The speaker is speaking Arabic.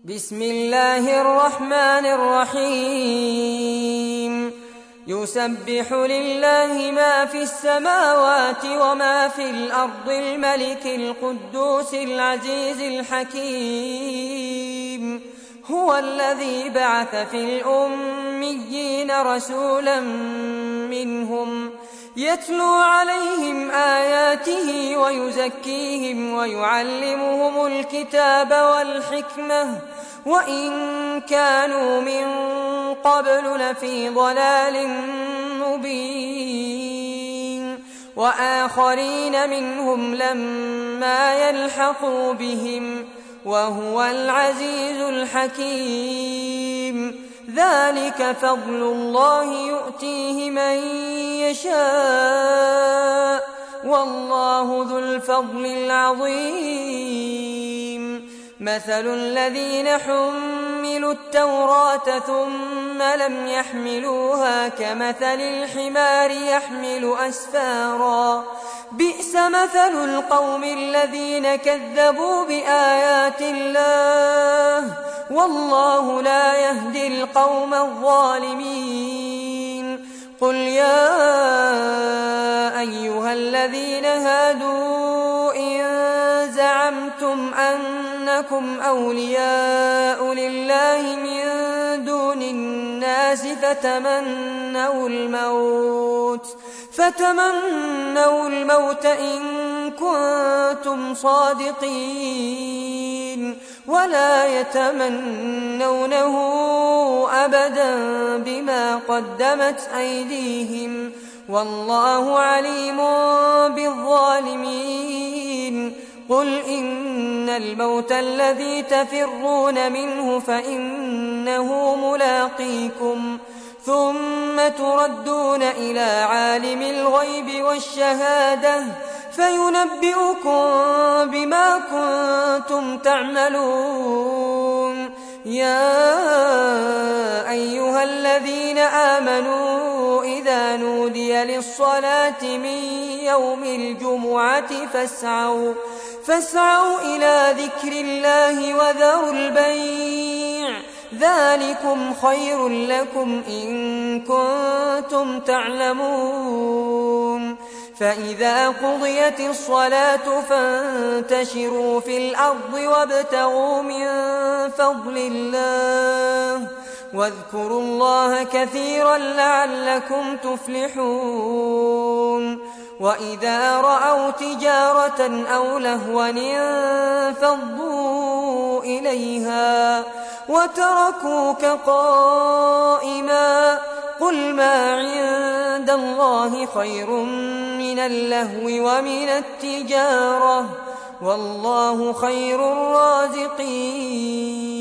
بسم الله الرحمن الرحيم يسبح لله ما في السماوات وما في الأرض الملك القدوس العزيز الحكيم هو الذي بعث في الأميين رسولا منهم يتلو عليهم آياته ويزكيهم ويعلمهم الكتاب والحكمة وإن كانوا من قبل لفي ضلال مبين وآخرين منهم لما يلحقوا بهم وهو العزيز الحكيم ذلك فضل الله يؤتيه من يشاء والله ذو الفضل العظيم مثل الذين حملوا التوراة ثم لم يحملوها كمثل الحمار يحمل أسفارا بئس مثل القوم الذين كذبوا بآيات الله والله لا يهدي القوم الظالمين قل يا أيها الذين هادوا إن زعمتم أنكم أولياء لله من دون الناس فتمنوا الموت إن كنتم صادقين ولا يتمنونه أبدا بما قدمت أيديهم والله عليم بالظالمين قل إن الموت الذي تفرون منه فإنه ملاقيكم ثم تردون إلى عالم الغيب والشهادة فينبئكم بما كنتم تعملون يا أيها الذين آمنوا إذا نودي للصلاة من يوم الجمعة فاسعوا إلى ذكر الله وذروا البيع ذلكم خير لكم إن كنتم تعلمون فإذا قضيت الصلاة فانتشروا في الأرض وابتغوا من فضل الله واذكروا الله كثيرا لعلكم تفلحون وإذا رأوا تجارة أو لهوا انفضوا إليها وتركوك قائما قل ما عند الله خير من اللهو ومن التجارة والله خير الرازقين